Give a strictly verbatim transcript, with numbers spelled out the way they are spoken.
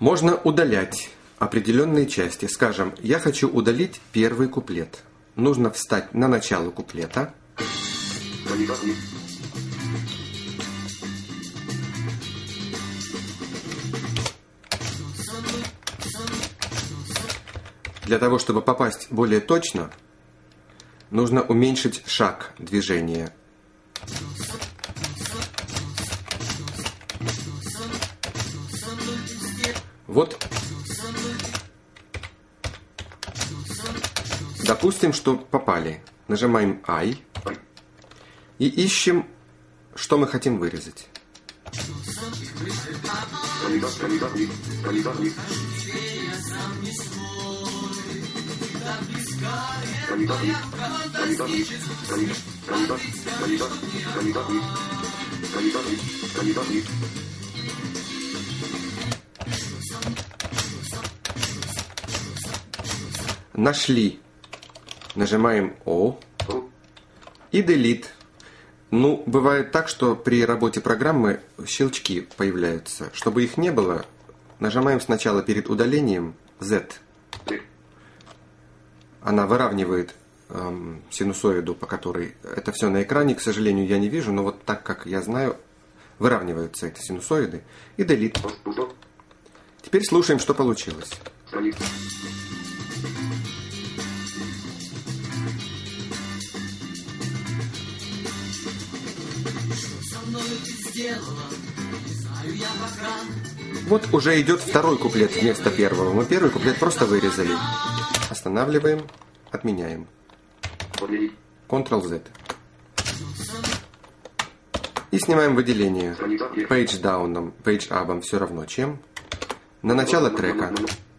Можно удалять определенные части. Скажем, я хочу удалить первый куплет. Нужно встать на начало куплета. Для того, чтобы попасть более точно, нужно уменьшить шаг движения. Вот. Допустим, что попали. Нажимаем I и ищем, что мы хотим вырезать. Нашли. Нажимаем O и Delete. Ну, бывает так, что при работе программы щелчки появляются. Чтобы их не было, нажимаем сначала перед удалением Z. Она выравнивает эм, синусоиду, по которой... Это все на экране, к сожалению, я не вижу, но вот так, как я знаю, выравниваются эти синусоиды. И Delete. Теперь слушаем, что получилось. Вот уже идет второй куплет вместо первого. Мы первый куплет просто вырезали. Останавливаем, отменяем. контрол зет. И снимаем выделение. Page down, page up все равно чем. На начало трека.